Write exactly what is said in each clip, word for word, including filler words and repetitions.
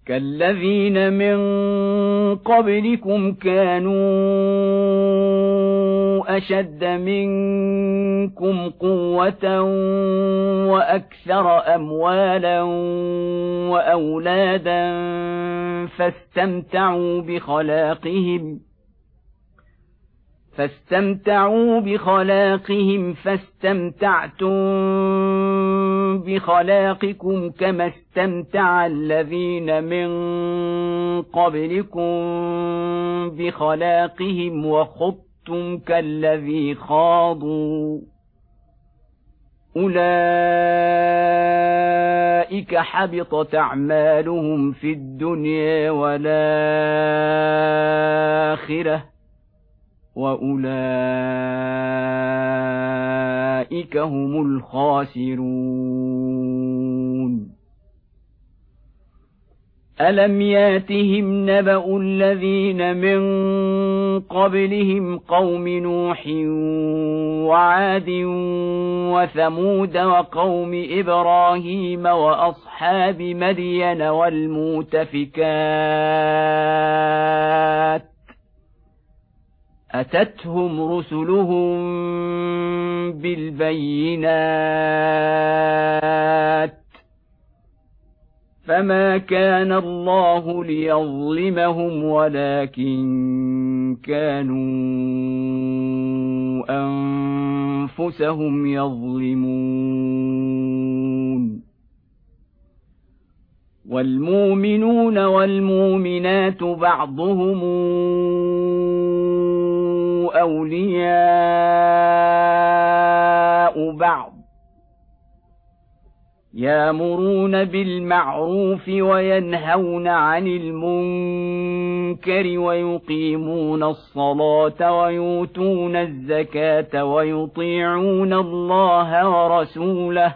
كالذين من قبلكم كانوا أشد منكم قوة وأكثر أموالا وأولادا فاستمتعوا بخلاقهم فاستمتعوا بخلاقهم فاستمتعتم بخلاقكم كما استمتع الذين من قبلكم بخلاقهم وخضتم كالذي خاضوا أولئك حبطت أعمالهم في الدنيا والآخرة وأولئك هم الخاسرون. ألم ياتهم نبأ الذين من قبلهم قوم نوح وعاد وثمود وقوم إبراهيم وأصحاب مدين والمؤتفكات أتتهم رسلهم بالبينات فما كان الله ليظلمهم ولكن كانوا أنفسهم يظلمون. والمؤمنون والمؤمنات بعضهم أولياء بعض يأمرون بالمعروف وينهون عن المنكر ويقيمون الصلاة ويؤتون الزكاة ويطيعون الله ورسوله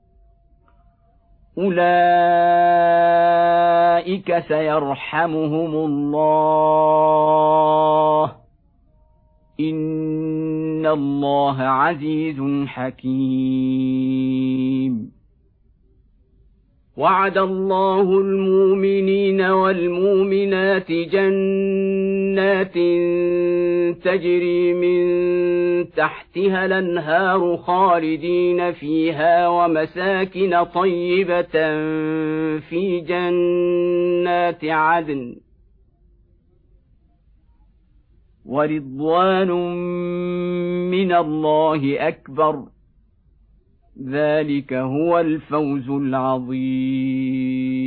أولئك سيرحمهم الله إن الله عزيز حكيم. وعد الله المؤمنين والمؤمنات جنات تجري من تحتها الأنهار خالدين فيها ومساكن طيبة في جنات عدن ورضوان من الله أكبر ذلك هو الفوز العظيم.